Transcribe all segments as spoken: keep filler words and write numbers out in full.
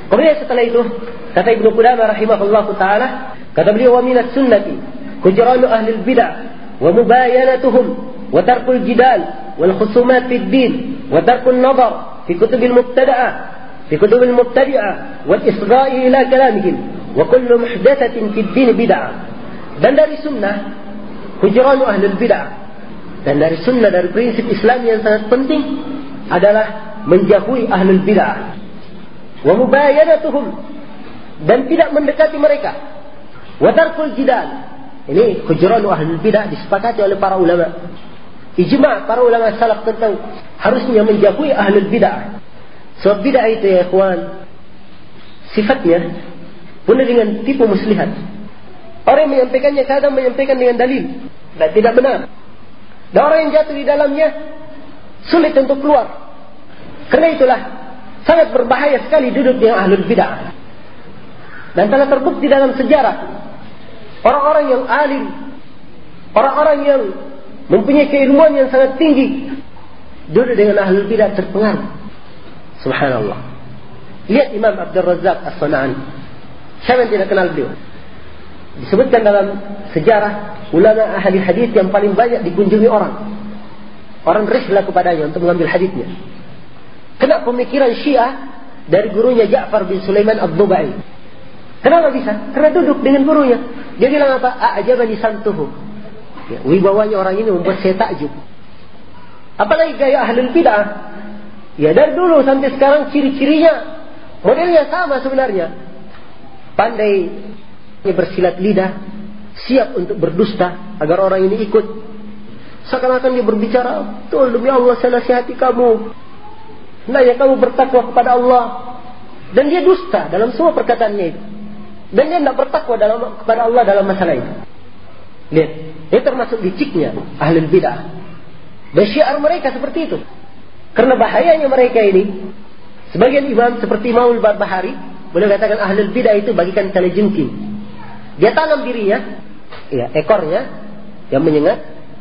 Kemudian setelah itu kata Ibnu Qudamah rahimahullahu taala, kata beliau, wa minat sunnati hujranu ahli bid'ah wa mubayanatuhum wa tarkul jidal wal khusumat fid din wa tarkun nadar fi kutubil mubtada'ah fi kutubil mubtadi'ah wal isgha'i ila kalamihim wa kullu muhdatsatin fid din bid'ah. Dan dari sunnah hujranu ahli bid'ah, dan dari sunnah, dari prinsip Islam yang sangat penting adalah menjauhi ahli bid'ah wa mubayanatuhum, dan tidak mendekati mereka, wa tarkul jidal. Ini hujranu ahli bid'ah disepakati oleh para ulama, ijma' para ulama salaf tentang harusnya menjauhi ahli bid'ah. Sebab bid'ah itu ya ikhwan, sifatnya penuh dengan tipu muslihat. Orang yang menyampaikannya kadang menyampaikan dengan dalil dan tidak benar, dan orang yang jatuh di dalamnya sulit untuk keluar. Karena itulah sangat berbahaya sekali duduk dengan ahlul bid'ah. Dan telah terbukti dalam sejarah, orang-orang yang alim, orang-orang yang mempunyai keilmuan yang sangat tinggi, duduk dengan ahlul bid'ah terpengaruh. Subhanallah. Lihat Imam Abdul Razzaq As-San'ani. Siapa yang tidak kenal beliau? Disebutkan dalam sejarah ulama ahli hadis yang paling banyak dikunjungi orang. Orang rihlah kepadanya untuk mengambil hadisnya. Kena pemikiran Syiah dari gurunya Ja'far bin Sulaiman Ad-Dubai. Kenapa bisa? Karena duduk dengan gurunya. Dia bilang apa? A'jabani santuhu. Ya, wibawanya orang ini membuat saya takjub. Apalagi gaya ahlul bid'ah. Ya, dari dulu sampai sekarang ciri-cirinya, modelnya sama sebenarnya. Pandai bersilat lidah, siap untuk berdusta agar orang ini ikut. Seakan-akan dia berbicara, "Tuh, demi Allah saya nasihati kamu. Hendaknya kamu bertakwa kepada Allah." Dan dia dusta dalam semua perkataannya itu. Dan dia tidak bertakwa dalam, kepada Allah dalam masalah itu. Lihat, ini termasuk liciknya ahlul bid'ah. Dan syiar mereka seperti itu. Karena bahayanya mereka ini, sebagian imam seperti Imam Al-Barbahari boleh katakan ahlul bid'ah itu bagikan kalajengking. Dia tanam dirinya, ya, ekornya yang menyengat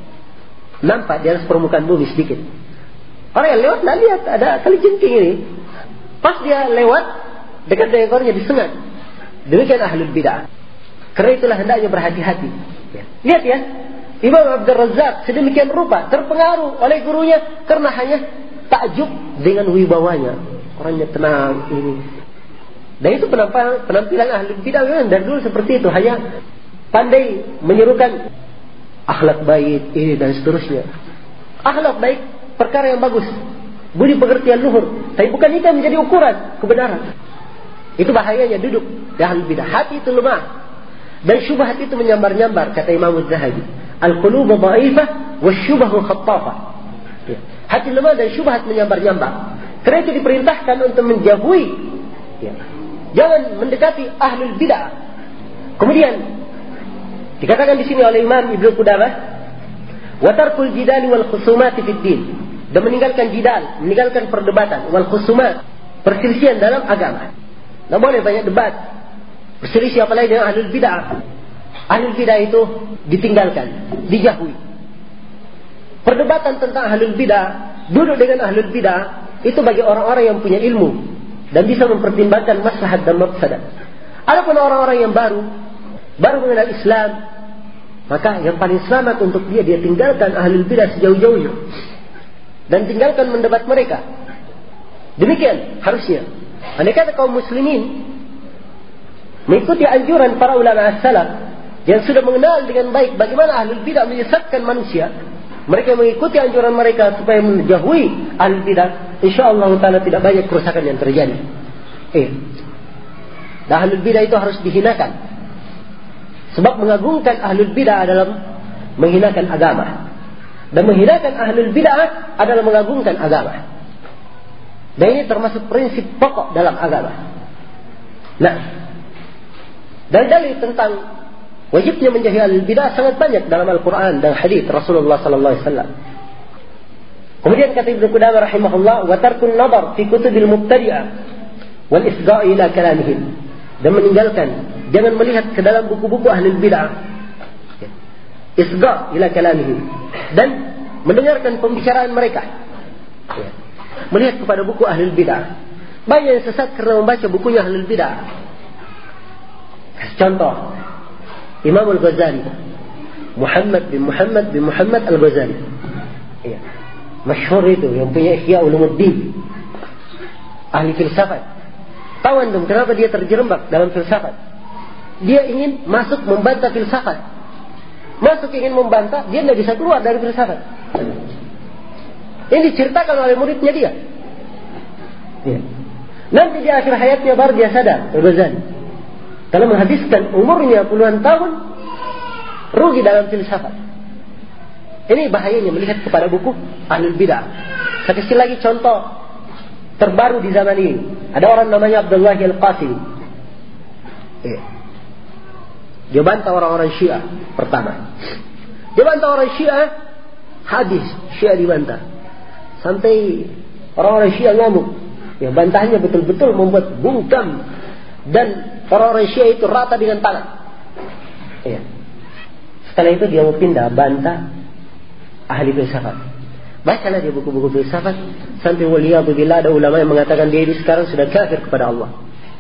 nampak di atas permukaan bumi sedikit. Orang yang lewat tidak lihat ada kalajengking ini. Pas dia lewat dekat dengan ekornya disengat. Demikian ahlul bid'ah. Karena itulah hendaknya berhati-hati. Ya. Lihat ya, Imam Abdul Razzaq sedemikian rupa terpengaruh oleh gurunya karena hanya takjub dengan wibawanya. Orangnya tenang ini. Dan itu penampilan, penampilan ahlul bid'ah dari dulu seperti itu, hanya pandai menyerukan akhlak baik ini dan seterusnya. Akhlak baik perkara yang bagus, budi pekertian luhur, tapi bukan itu yang menjadi ukuran kebenaran. Itu bahayanya duduk di ahlul bid'ah. Hati itu lemah dan syubhat itu menyambar-nyambar, kata Imam Az-Zahabi. Al-qulubu dha'ifah wasyubhu khattafah. Ya. Hati lemah dan syubhat menyambar-nyambar. Karena itu diperintahkan untuk menjauhi, ya, jangan mendekati ahlul bid'ah. Kemudian dikatakan di sini oleh Imam Ibnu Qudamah, wa tarkul jidali wal khusumati fid din, dan meninggalkan jidal, meninggalkan perdebatan, wal khusumat, perselisihan dalam agama. Tidak boleh banyak debat, berselisih apalagi dengan ahlul bid'ah. Ahlul bid'ah itu ditinggalkan, dijauhi. Perdebatan tentang ahlul bid'ah, duduk dengan ahlul bid'ah, itu bagi orang-orang yang punya ilmu dan bisa mempertimbangkan maslahat dan mafsadat. Adapun orang-orang yang baru baru mengenal Islam, maka yang paling selamat untuk dia, dia tinggalkan ahlul bidah sejauh-jauhnya dan tinggalkan mendebat mereka. Demikian harusnya. Andai kata kaum muslimin mengikuti anjuran para ulama as-salaf yang sudah mengenal dengan baik bagaimana ahlul bidah menyesatkan manusia, mereka mengikuti anjuran mereka supaya menjauhi ahlul bidah, insyaallah taala tidak banyak kerusakan yang terjadi. Eh, dan ahlul bidah itu harus dihinakan. Sebab mengagungkan ahlul bidah adalah menghinakan agama, dan menghinakan ahlul bidah adalah mengagungkan agama. Dan ini termasuk prinsip pokok dalam agama. Nah, dalil-dalil tentang wajibnya menjauhi ahlul bidah sangat banyak dalam Al-Quran dan hadis Rasulullah sallallahu alaihi wasallam. Kemudian kata Ibnu Qudamah rahimahullah, wa tarkun nadar fi kutubil mubtadi'ah wal isgha'i ila kalamihim, dan meninggalkan, jangan melihat ke dalam buku-buku ahlul bidah, isga' ila kalamihim, dan mendengarkan pembicaraan mereka, melihat kepada buku ahlul bidah. Banyak yang sesat karena membaca bukunya ahlul bid'ah. Contoh, Imam Al-Ghazali, Muhammad bin Muhammad bin Muhammad Al-Ghazali. Iya. Masyhur itu yang punya Ihya Ulumuddin. Ahli filsafat. Tahu antum kenapa dia terjerembab dalam filsafat? Dia ingin masuk membantah filsafat. Masuk ingin membantah, dia tidak bisa keluar dari filsafat. Ini diceritakan oleh muridnya dia. Iya. Nanti di akhir hayatnya baru dia sadar, Al-Ghazali. Kalau menghabiskan umurnya puluhan tahun rugi dalam filsafat. Ini bahayanya melihat kepada buku ahlul bid'ah. Saya kasih lagi contoh terbaru di zaman ini. Ada orang namanya Abdullah Al-Qasimi. Iya. Dia bantah orang-orang Syiah pertama. Dia bantah orang Syiah, hadis Syiah dibantah. Sampai orang-orang Syiah ngamuk. Ya, bantahnya betul-betul membuat bungkam dan orang-orang Syiah itu rata dengan tanah. Ya. Setelah itu dia mau pindah bantah ahli filsafat. Bacalah dia buku-buku filsafat sampai waliyadzubillah ada ulama yang mengatakan dia ini sekarang sudah kafir kepada Allah.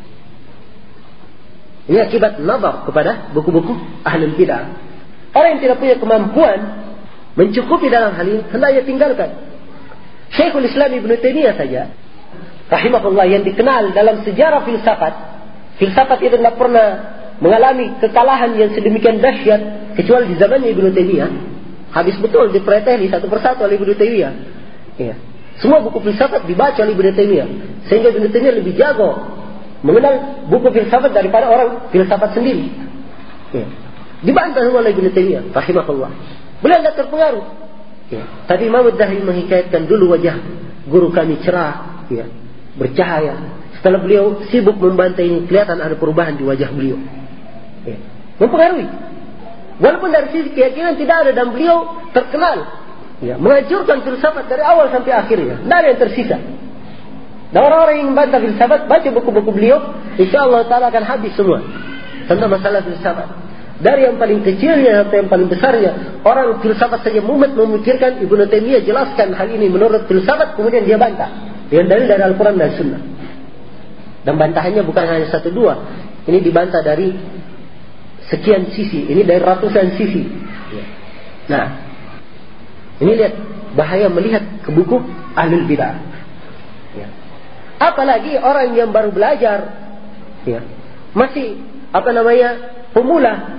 Ini akibat nazar kepada buku-buku ahli bid'ah. Orang yang tidak punya kemampuan mencukupi dalam hal ini hendaknya tinggalkan. Syekhul Islam Ibnu Taimiyah saja rahimahullah yang dikenal dalam sejarah filsafat. Filsafat itu tidak pernah mengalami kekalahan yang sedemikian dahsyat kecuali di zamannya Ibnu Taimiyah. Habis betul dipreteli satu persatu oleh Ibnu Taimiyah. Ya. Semua buku filsafat dibaca oleh Ibnu Taimiyah. Sehingga Ibnu Taimiyah lebih jago mengenal buku filsafat daripada orang filsafat sendiri. Ya. Dibantah semua oleh Ibnu Taimiyah rahimahullah. Beliau tidak terpengaruh. Ya. Tadi Imam Ad-Dahawi menghikayatkan dulu wajah guru kami cerah, ya, bercahaya. Setelah beliau sibuk membantah ini, kelihatan ada perubahan di wajah beliau. Ya. Mempengaruhi. Walaupun dari sisi keyakinan tidak ada dan beliau terkenal, ya, menghancurkan filsafat dari awal sampai akhirnya. Tidak ada yang tersisa. Dan orang-orang yang membantah filsafat, baca buku-buku beliau, insyaAllah ta'ala akan habis semua tentang masalah filsafat. Dari yang paling kecilnya sampai yang paling besarnya, orang filsafat saja mumet memikirkan. Ibnu Taimiyah jelaskan hal ini menurut filsafat, kemudian dia bantah dengan dalil dari Al-Quran dan Sunnah. Dan bantahannya bukan hanya satu dua, ini dibantah dari sekian sisi, ini dari ratusan sisi. Nah, ini lihat bahaya melihat ke buku ahlul bid'ah. Ya. Apalagi orang yang baru belajar, ya, masih apa namanya pemula,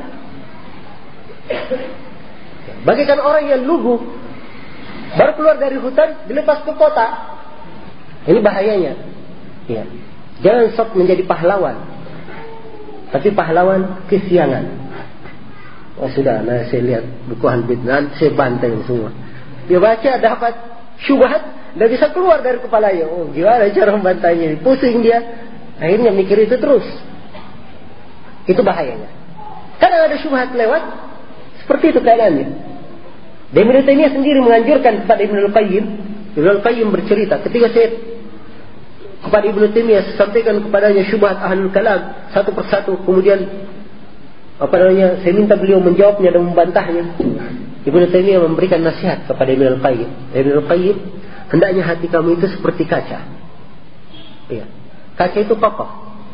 bagaikan orang yang lugu baru keluar dari hutan dilepas ke kota. Ini bahayanya. Ya. Jangan sok menjadi pahlawan, tapi pahlawan kesiangan. Oh sudah, nah saya lihat buku Al-Bid'ah, saya bantai semua. Dia baca dapat syubhat, tidak bisa keluar dari kepalanya. Oh gimana cara membantainya? Pusing dia. Akhirnya mikir itu terus. Itu bahayanya. Kadang ada syubhat lewat, seperti itu keadaannya. Dan Ibnu Taimiyah sendiri menganjurkan kepada Ibnu Al-Qayyim. Ibnu Al-Qayyim bercerita, ketika saya kepada Ibnu Taimiyah sampaikan kepadanya syubhat ahlul kalam satu persatu, kemudian apa namanya saya minta beliau menjawabnya dan membantahnya. Ibnu Taimiyah memberikan nasihat kepada Ibnu Al-Qayyim. Ibnu Al-Qayyim, hendaknya hati kamu itu seperti kaca. Ya. Kaca itu kokoh.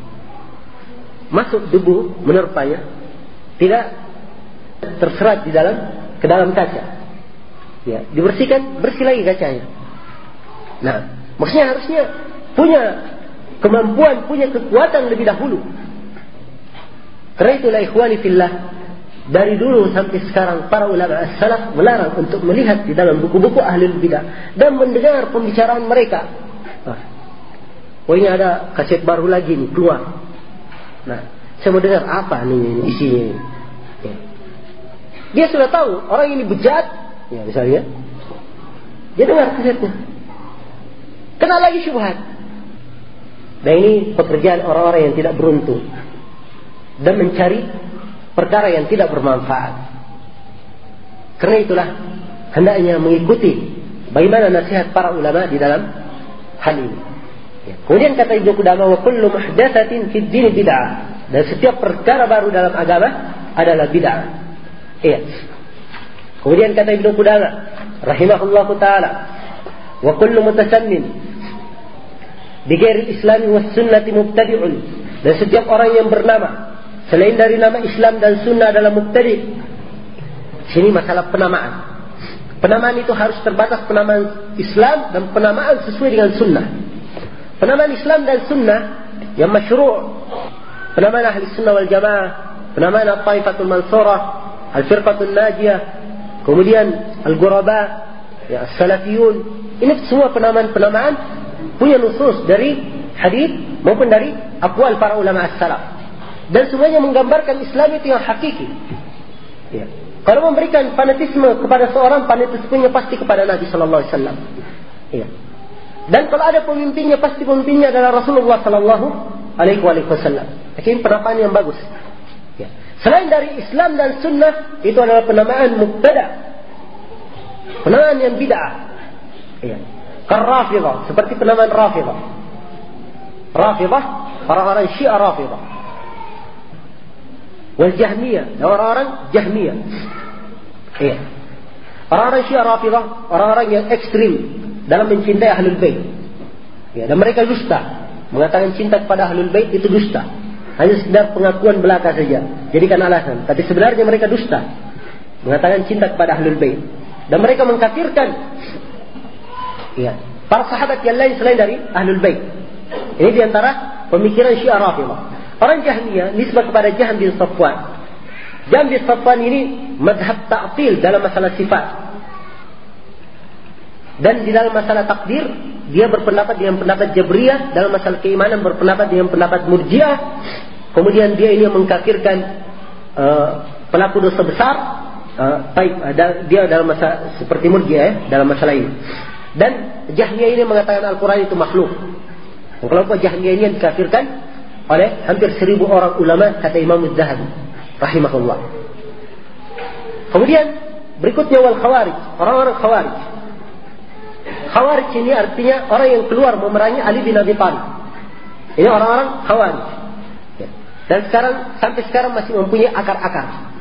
Masuk debu menerpanya, tidak terserat di dalam ke dalam kaca. Ya, dibersihkan, bersih lagi kacanya. Nah, maksudnya harusnya punya kemampuan, punya kekuatan lebih dahulu. Karena itulah ikhwani fillah, dari dulu sampai sekarang para ulama as-salaf melarang untuk melihat di dalam buku-buku ahlul bidah dan mendengar pembicaraan mereka. Oh ini ada kaset baru lagi nih keluar. Nah, saya mau dengar apa nih isinya ini. Ya. Dia sudah tahu orang ini bejat, ya misalnya, dia dengar kasetnya. Kena lagi syubhat. Dan ini pekerjaan orang-orang yang tidak beruntung dan mencari perkara yang tidak bermanfaat. Karena itulah hendaknya mengikuti bagaimana nasihat para ulama di dalam hal ini. Ya. Kemudian kata Ibnu Qudamah, wa kullu muhdatsatin fid din bid'ah. Dan setiap perkara baru dalam agama adalah bid'ah. Iya. Kemudian kata Ibnu Qudamah rahimahullahu taala, wa kullu mutasammin bighairi islami was sunnati mubtadi'un. Dan setiap orang yang bernama selain dari nama Islam dan sunnah adalah mubtadi'. Sini masalah penamaan. Penamaan itu harus terbatas penamaan Islam dan penamaan sesuai dengan sunnah. Penamaan Islam dan sunnah yang masyru', penamaan ahli sunnah wal jamaah, penamaan al-taifatul mansurah, al-firqatul najiyah, kemudian al-ghuraba, ya, salafiyun. Ini semua penamaan-penamaan punya nusus dari hadis maupun dari aqwal para ulama as-salaf. Dan semuanya menggambarkan Islam itu yang hakiki. Ya. Kalau memberikan fanatisme kepada seorang, fanatismenya pasti kepada Nabi sallallahu alaihi wasallam. Ya. Dan kalau ada pemimpinnya, pasti pemimpinnya adalah Rasulullah sallallahu alaihi wasallam. Ini penamaan yang bagus. Ya. Selain dari Islam dan sunnah, itu adalah penamaan mubtada', penamaan yang bid'ah. Ya. Kar-Rafidah, seperti penamaan Rafidah. Rafidah, orang-orang Syiah Rafidah. Wal Jahmiyah, orang-orang Jahmiyah. Iya. Orang-orang Syiah Rafidah, orang-orang yang ekstrim dalam mencintai Ahlul Bait. Ya, dan mereka dusta. Mengatakan cinta kepada Ahlul Bait itu dusta. Hanya sekedar pengakuan belaka saja. Jadikan alasan. Tapi sebenarnya mereka dusta. Mengatakan cinta kepada Ahlul Bait. Dan mereka mengkafirkan, ya, para sahabat yang lain selain dari Ahlul Bait. Ini diantara pemikiran Syiah Rafidah. Orang Jahmiyah nisbah kepada Jahm bin Safwan. Jahm bin Safwan ini madhab ta'til dalam masalah sifat. Dan di dalam masalah takdir, dia berpendapat dengan pendapat Jabriyah. Dalam masalah keimanan berpendapat dengan pendapat Murji'ah. Kemudian dia ini mengkafirkan uh, pelaku dosa besar. Uh, taib, uh, dia dalam masalah seperti Murji'ah, ya, dalam masalah ini. Dan Jahmiyah ini mengatakan Al-Quran itu makhluk. Kelompok Jahmiyah ini yang dikafirkan oleh hampir seribu orang ulama, kata Imam Az-Zahabi rahimahullah. Kemudian berikutnya wal khawarij, orang-orang khawarij. Khawarij ini artinya orang yang keluar memerangi Ali bin Abi Thalib. Ini orang-orang khawarij. Dan sekarang sampai sekarang masih mempunyai akar-akar.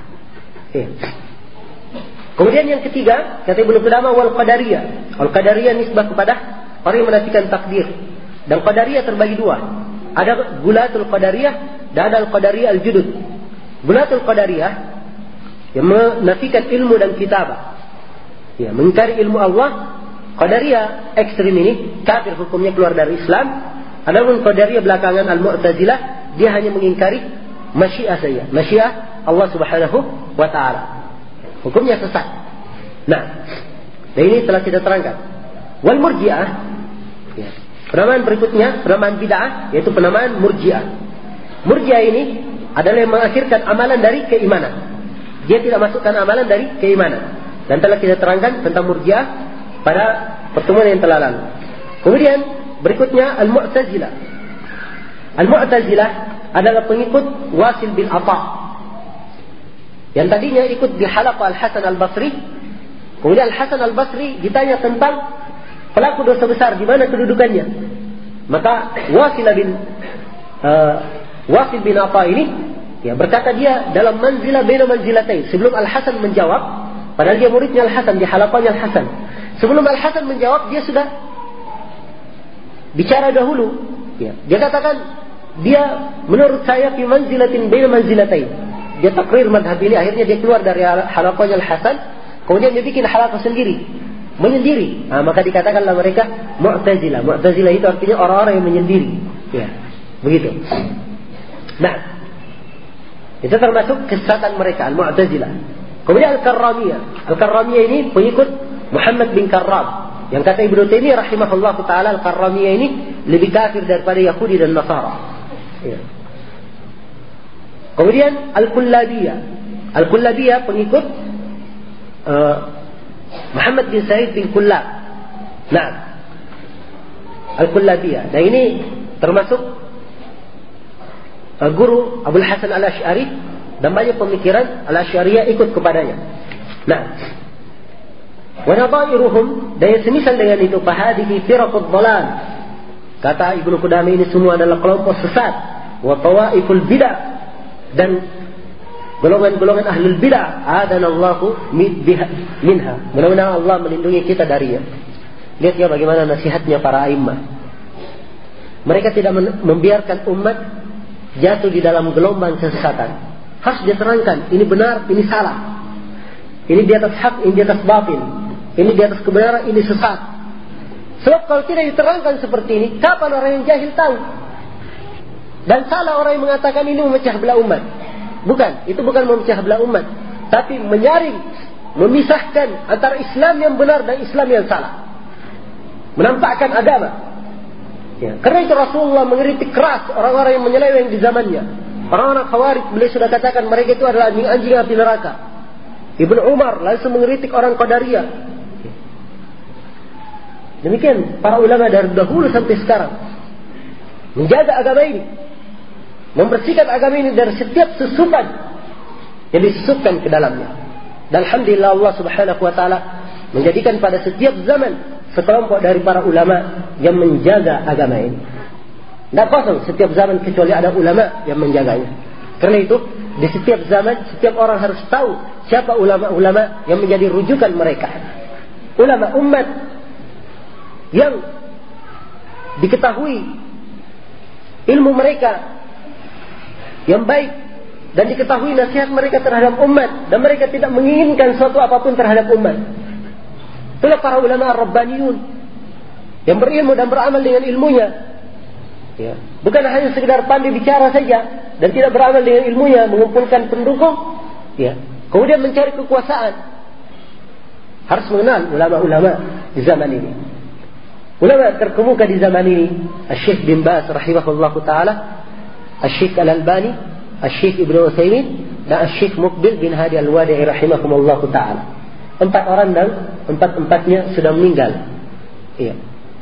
Kemudian yang ketiga, kata Ibnu Qudamah wal qadariyah. Wal qadariyah nisbah kepada orang yang menafikan takdir. Dan qadariyah terbagi dua. Ada gulatul qadariyah dan ada al-qadariyah al-judud. Gulatul qadariyah yang menafikan ilmu dan kitabah, ya, mengingkari ilmu Allah. Qadariyah ekstrim ini kafir, hukumnya keluar dari Islam. Adapun qadariyah belakangan al-Mu'tazilah, dia hanya mengingkari masyiah saja, masyiah Allah Subhanahu wa taala. Hukumnya sesat. Nah, dan ini telah kita terangkan. Wal Murji'ah, ya. Penamaan berikutnya, penamaan bid'ah, yaitu penamaan Murji'ah. Murji'ah ini adalah yang mengakhirkan amalan dari keimanan. Dia tidak masukkan amalan dari keimanan. Dan telah kita terangkan tentang Murji'ah pada pertemuan yang telah lalu. Kemudian berikutnya Al-Mu'tazilah. Al-Mu'tazilah adalah pengikut Wasil bin Atha, yang tadinya ikut di halaqah Al-Hasan Al-Basri. Kemudian Al-Hasan Al-Basri ditanya tentang pelaku dosa besar, di mana kedudukannya? Maka Wasil bin uh, Wasil bin Atha ini, ya, berkata dia dalam manzilah baina manzilatain. Sebelum Al-Hasan menjawab, padahal dia muridnya Al-Hasan, di halaqahnya Al-Hasan. Sebelum Al-Hasan menjawab, dia sudah bicara dahulu. Ya, dia katakan dia menurut saya fi manzilatin baina manzilatain. Dia takrir madhab ini, akhirnya dia keluar dari halaqahnya Al-Hasan, kemudian dia bikin halaqah sendiri, menyendiri. Nah, maka dikatakanlah mereka Mu'tazilah. Mu'tazilah itu artinya orang-orang yang menyendiri. Ya, begitu. Nah, itu termasuk kesesatan mereka, Al-Mu'tazilah. Kemudian Al-Karramiyah. Al-Karramiyah ini pengikut Muhammad bin Karram, yang kata Ibnu Taimiyah rahimahullah taala, Al-Karramiyah ini lebih kafir daripada Yahudi dan Nasara. Ya. Kemudian Al-Kullabiyah. Al-Kullabiyah pengikut uh, Muhammad bin Sa'id bin Kullab. Nah, Al-Kullabiyah. Dan ini termasuk uh, guru Abul Hasan Al-Asy'ari, dan banyak pemikiran Al-Asy'ariyah ikut kepadanya. Nah, wa nadairuhum, dan yang semisal dengan itu, fahadihi firaqud dhalal. Kata Ibnu Qudamah, ini semua adalah kelompok sesat. Wa tawaiful bid'ah, dan golongan-golongan ahlul bid'ah. Adanallahu minha. Mudah-mudahan Allah melindungi kita darinya. Lihat ya bagaimana nasihatnya para a'immah. Mereka tidak membiarkan umat jatuh di dalam gelombang kesesatan. Harus diterangkan, ini benar, ini salah. Ini di atas hak, ini di atas batil. Ini di atas kebenaran, ini sesat. Sebab kalau tidak diterangkan seperti ini, kapan orang yang jahil tahu? Dan salah orang yang mengatakan ini memecah belah umat. Bukan, itu bukan memecah belah umat, tapi menyaring, memisahkan antara Islam yang benar dan Islam yang salah. Menampakkan agama. Ya. Karena itu Rasulullah mengkritik keras orang-orang yang menyeleweng di zamannya. Orang-orang Khawarij, beliau sudah katakan mereka itu adalah anjing-anjing api neraka. Ibnu Umar langsung mengkritik orang Qadariyah. Demikian para ulama dari dahulu sampai sekarang menjaga agama ini, membersihkan agama ini dari setiap susupan yang disusupkan ke dalamnya. Dan alhamdulillah Allah Subhanahu wa taala menjadikan pada setiap zaman sekelompok dari para ulama yang menjaga agama ini. Tidak kosong setiap zaman kecuali ada ulama yang menjaganya. Karena itu di setiap zaman setiap orang harus tahu siapa ulama-ulama yang menjadi rujukan mereka. Ulama umat yang diketahui ilmu mereka yang baik dan diketahui nasihat mereka terhadap umat dan mereka tidak menginginkan sesuatu apapun terhadap umat. Itulah para ulama ar-rabbaniyun yang berilmu dan beramal dengan ilmunya. Ya. Bukan hanya sekedar pandai bicara saja dan tidak beramal dengan ilmunya, mengumpulkan pendukung, ya. Kemudian mencari kekuasaan. Harus mengenal ulama-ulama di zaman ini. Ulama terkemuka di zaman ini, Asy-Syaikh bin Baz rahimahullah taala, Asy-Syaikh Al-Albani, Asy-Syaikh Ibnu Utsaimin dan Asy-Syaikh Muqbil bin Hadi Al-Wadi'i rahimahumullah taala. Empat orang dan empat-empatnya sudah meninggal. Iya.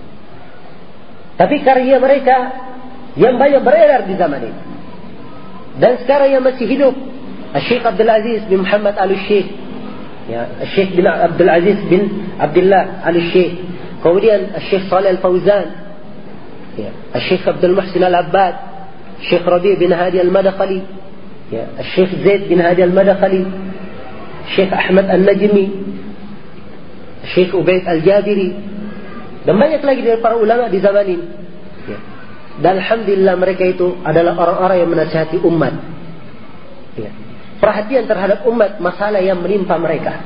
Tapi karya mereka yang banyak beredar di zaman ini. Dan sekarang yang masih hidup, Syekh Abdul Aziz bin Muhammad Al-Syekh, ya, Syekh bin Abdul Aziz bin Abdullah Al-Syekh. Kemudian Syekh Shalih Al-Fauzan, ya, Syekh Abdul Muhsin Al-Abbad, Syekh Rabi' bin Hadi Al-Madkhali, ya, Syekh Zaid bin Hadi Al-Madkhali, Syekh Ahmad Al-Najmi, Syekh Ubaid Al-Jabiri, dan banyak lagi dari para ulama di zaman ini. Ya. Dan alhamdulillah mereka itu adalah orang-orang yang menasihati umat. Ya. Perhatian terhadap umat, masalah yang menimpa mereka.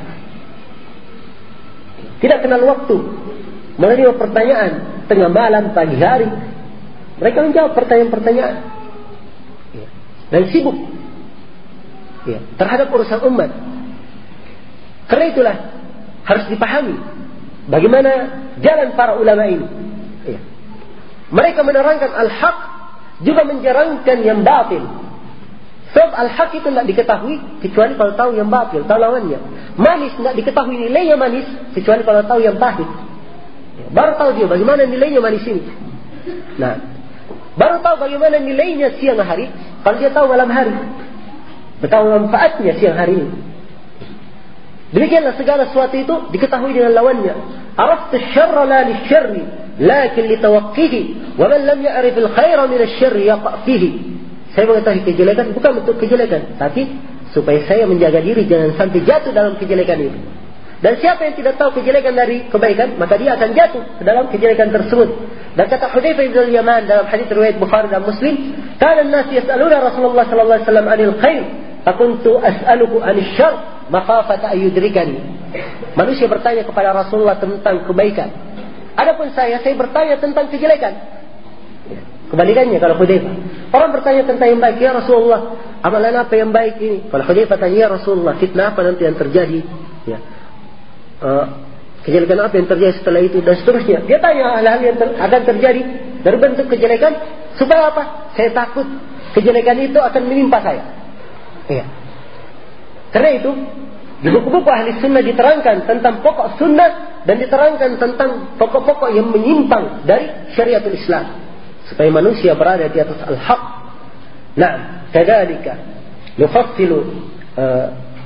Tidak kenal waktu, menerima pertanyaan tengah malam, pagi hari. Mereka menjawab pertanyaan-pertanyaan. Ya. Dan sibuk, ya, terhadap urusan umat. Karena itulah harus dipahami bagaimana jalan para ulama ini. Ya. Mereka menerangkan al-haq, juga menjarangkan yang batil. Sebab al-haq itu tidak diketahui kecuali kalau tahu yang batil, tahu lawannya. Manis tidak diketahui nilainya manis kecuali kalau tahu yang pahit. Ya. Baru tahu dia bagaimana nilainya manis ini. Nah, baru tahu bagaimana nilainya siang hari kalau dia tahu malam hari. Tahu manfaatnya siang hari ini. Demikianlah segala sesuatu itu diketahui dengan lawannya. Araftu syarra la lisyarri, lakin litawaqqihi, wa man lam ya'rif al-khaira min asy-syarri yaqa' fihi. Saya mengetahui kejelekan bukan untuk kejelekan, tapi supaya saya menjaga diri jangan sampai jatuh dalam kejelekan itu. Dan siapa yang tidak tahu kejelekan dari kebaikan, maka dia akan jatuh ke dalam kejelekan tersebut. Dan kata Hudzaifah bin Al-Yaman dalam hadis riwayat Bukhari dan Muslim, "Kana an-nas yas'aluna Rasulullah sallallahu alaihi wasallam 'anil khair, fakuntu as'aluhu 'anil syarr, makhafata ayyudrikani." Manusia bertanya kepada Rasulullah tentang kebaikan. Adapun saya, saya bertanya tentang kejelekan. Kebalikannya kalau Hudzaifah. Orang bertanya tentang yang baik, ya Rasulullah, amalan apa yang baik ini? Kalau Hudzaifah tanya, ya Rasulullah, fitnah apa nanti yang terjadi? Ya. Uh, kejelekan apa yang terjadi setelah itu dan seterusnya. Dia tanya hal-hal yang ter- akan terjadi dari bentuk kejelekan supaya apa? Saya takut kejelekan itu akan menimpa saya. Iya. Karena itu di buku-buku ahli sunnah diterangkan tentang pokok sunnah dan diterangkan tentang pokok-pokok yang menyimpang dari syariatul Islam supaya manusia berada di atas al-haq. Nah, kadzalika nufassilu uh,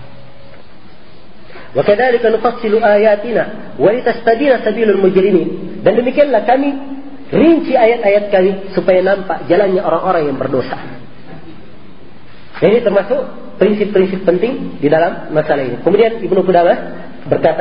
wa kadzalika nufassilu ayatina wa litastabina sabilul mujrimin. Dan demikianlah kami rinci ayat-ayat kami supaya nampak jalannya orang-orang yang berdosa. Ini termasuk prinsip-prinsip penting di dalam masalah ini. Kemudian Ibnu Qudamah berkata,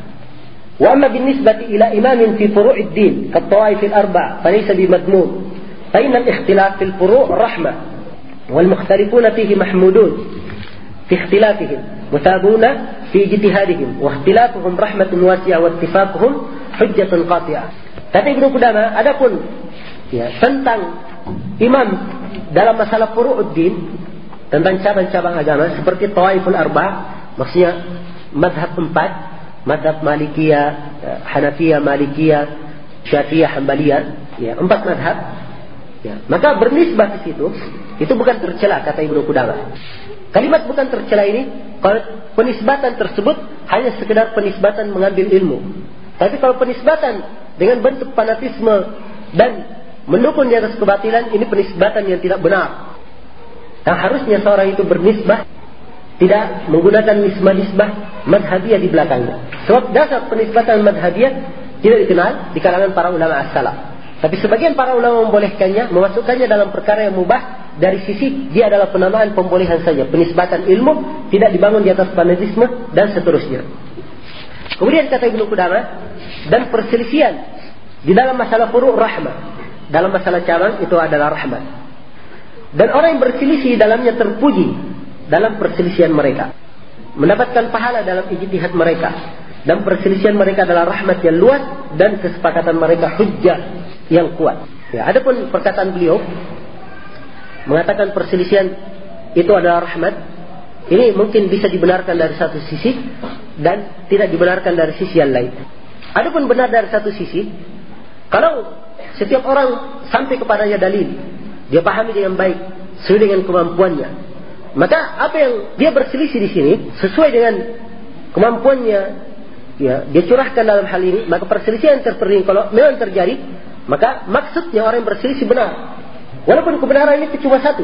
"Wa amma binisbati ila imamin fi furu'id din ka tawaif al-arba' fa laysa bimadmum فإن الاختلاف في الفروع رحمة والمختلفون فيه محمودون في اختلافهم مثابون في اجتهادهم واختلافهم رحمة واسعة واتفاقهم حجة قاطعة. Kata Ibnu Qudamah, adapun ya, tentang imam dalam masalah furu'uddin, tentang cabang-cabang agama seperti Tawaiful Arba', maksudnya madhab empat, madhab Malikiyah, Hanafiyah, Malikiyah, Syafi'iyah, Hanbaliyah, ya, empat madhab. Ya, maka bernisbah ke situ itu bukan tercela, kata Ibnu Qudamah. Kalimat bukan tercela ini, kalau penisbatan tersebut hanya sekedar penisbatan mengambil ilmu. Tapi kalau penisbatan dengan bentuk fanatisme dan mendukung di atas kebatilan, ini penisbatan yang tidak benar. Dan harusnya seorang itu bernisbah tidak menggunakan nisbah-nisbah madhabiyah di belakangnya. Sebab dasar penisbatan madhabiyah tidak dikenal di kalangan para ulama as-salaf. Tapi sebagian para ulama membolehkannya, memasukkannya dalam perkara yang mubah. Dari sisi dia adalah penamaan pembolehan saja, penisbatan ilmu tidak dibangun di atas fanatisme dan seterusnya. Kemudian kata Ibnu Qudamah, dan perselisihan di dalam masalah furu' rahmah, dalam masalah cabang itu adalah rahmat. Dan orang yang berselisih dalamnya terpuji dalam perselisihan mereka, mendapatkan pahala dalam ijtihad mereka, dan perselisihan mereka adalah rahmat yang luas dan kesepakatan mereka hujjah yang kuat. Ya, adapun perkataan beliau mengatakan perselisihan itu adalah rahmat, ini mungkin bisa dibenarkan dari satu sisi dan tidak dibenarkan dari sisi yang lain. Adapun benar dari satu sisi, kalau setiap orang sampai kepadanya dalil, dia pahami dengan baik sesuai dengan kemampuannya, maka apa yang dia berselisih di sini sesuai dengan kemampuannya, ya, dia curahkan dalam hal ini, maka perselisihan seperti ini kalau memang terjadi, maka maksudnya orang yang berselisih benar. Walaupun kebenaran itu cuma satu,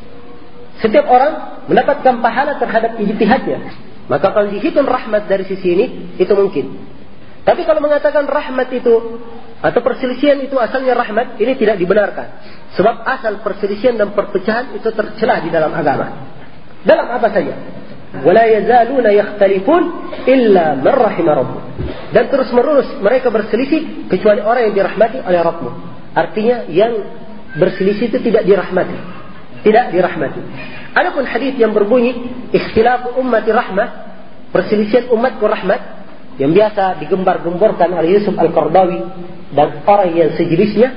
setiap orang mendapatkan pahala terhadap ijtihadnya, maka kalau dihitung rahmat dari sisi ini, itu mungkin. Tapi kalau mengatakan rahmat itu atau perselisihan itu asalnya rahmat, ini tidak dibenarkan. Sebab asal perselisihan dan perpecahan itu tercela di dalam agama. Dalam apa saja. وَلَا يَزَالُونَ يَخْتَلِفُونَ إِلَّا مَنْ رَحِمَ رَبُّهُ. Dan terus menerus mereka berselisih kecuali orang yang dirahmati oleh Rabbmu. Artinya yang berselisih itu tidak dirahmati, tidak dirahmati. Adapun hadis yang berbunyi ikhtilafu ummati rahmah, perselisihan umatku rahmat, yang biasa digembar-gemborkan oleh Yusuf Al-Qardawi dan orang yang sejenisnya,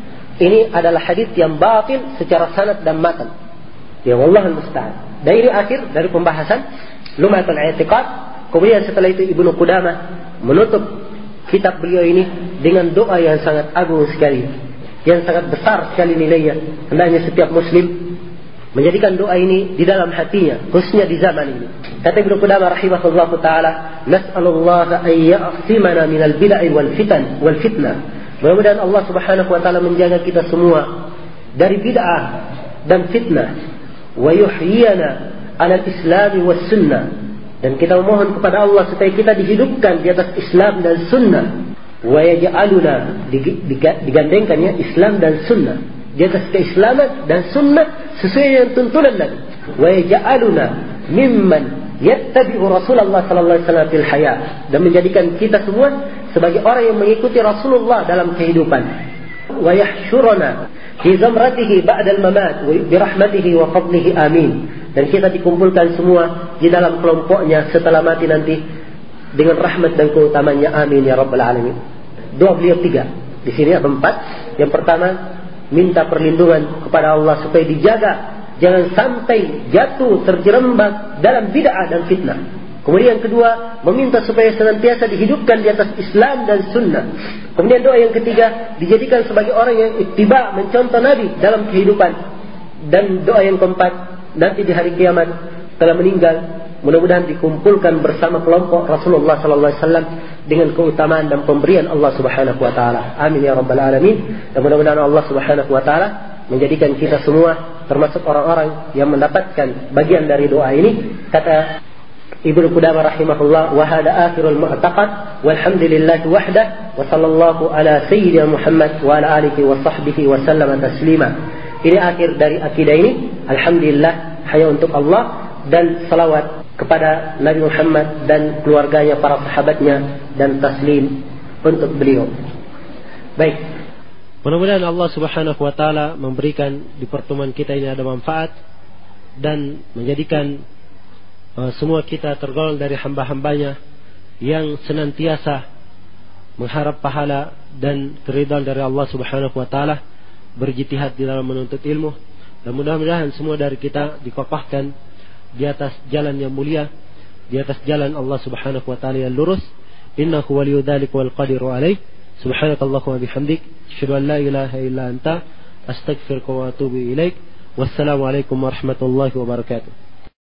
ini adalah hadis yang batil secara sanad dan matan. Ya wallahul musta'an. Dan ini akhir dari pembahasan Lum'atul I'tiqad. Kemudian setelah itu Ibnu Qudamah menutup kitab beliau ini dengan doa yang sangat agung sekali, yang sangat besar sekali nilainya. Hendaknya setiap muslim menjadikan doa ini di dalam hatinya, khususnya di zaman ini. Kata Ibnu Qudamah rahimahullah taala, "Nas'alullah an ya'simana minal bid'ah wal fitan wal fitnah." Mudah-mudahan Allah Subhanahu wa taala menjaga kita semua dari bid'ah dan fitnah, wa yuhyiyana 'ala al-islam was sunnah. Dan kita memohon kepada Allah supaya kita dihidupkan di atas Islam dan sunnah. Wa yaj'aluna, digandengkannya Islam dan sunnah, di atas keislaman dan sunnah sesuai dengan tuntunan Nabi. Wa yaj'aluna mimman yattabi'u Rasulullah sallallahu alaihi wasallam fil hayat, dan menjadikan kita semua sebagai orang yang mengikuti Rasulullah dalam kehidupan. Wa yahsyuruna fi zamratihi ba'da al-mamat bi rahmatihi wa fadlihi amin. Dan kita dikumpulkan semua di dalam kelompoknya setelah mati nanti dengan rahmat dan keutamanya, amin ya rabbal alamin. Doa beliau tiga. Di sini ada empat. Yang pertama, minta perlindungan kepada Allah supaya dijaga jangan sampai jatuh terjerembab dalam bid'ah dan fitnah. Kemudian yang kedua, meminta supaya senantiasa dihidupkan di atas Islam dan sunnah. Kemudian doa yang ketiga, dijadikan sebagai orang yang ittiba, mencontoh Nabi dalam kehidupan. Dan doa yang keempat, nanti di hari kiamat telah meninggal, mudah-mudahan dikumpulkan bersama kelompok Rasulullah sallallahu alaihi wasallam dengan keutamaan dan pemberian Allah Subhanahu wa taala. Amin ya rabbal alamin. Dan mudah-mudahan Allah Subhanahu wa taala menjadikan kita semua termasuk orang-orang yang mendapatkan bagian dari doa ini. Kata Ibnu Qudamah rahimahullah, wa hada akhirul mu'taqad walhamdulillahi wahdah wa sallallahu ala sayyidina Muhammad wa ala alihi wa sahbihi wa sallama taslima. Ini akhir dari akidah ini. Alhamdulillah, hanya untuk Allah, dan salawat kepada Nabi Muhammad dan keluarganya, para sahabatnya, dan taslim untuk beliau. Baik, Mudah-mudahan Allah Subhanahu wa taala memberikan di pertemuan kita ini ada manfaat dan menjadikan uh, semua kita tergolong dari hamba-hambanya yang senantiasa mengharap pahala dan keridhaan dari Allah Subhanahu wa taala, berjitihad di dalam menuntut ilmu, dan mudah-mudahan semua dari kita dikokohkan di atas jalan yang mulia, di atas jalan Allah Subhanahu wa taala yang lurus. Innahu waliyyu dzalika wal qadiru alaih. Subhanakallahumma bihamdik, asyhadu an la ilaha illa anta, astaghfiruka wa atubu ilaik. Wassalamu alaikum warahmatullahi wabarakatuh.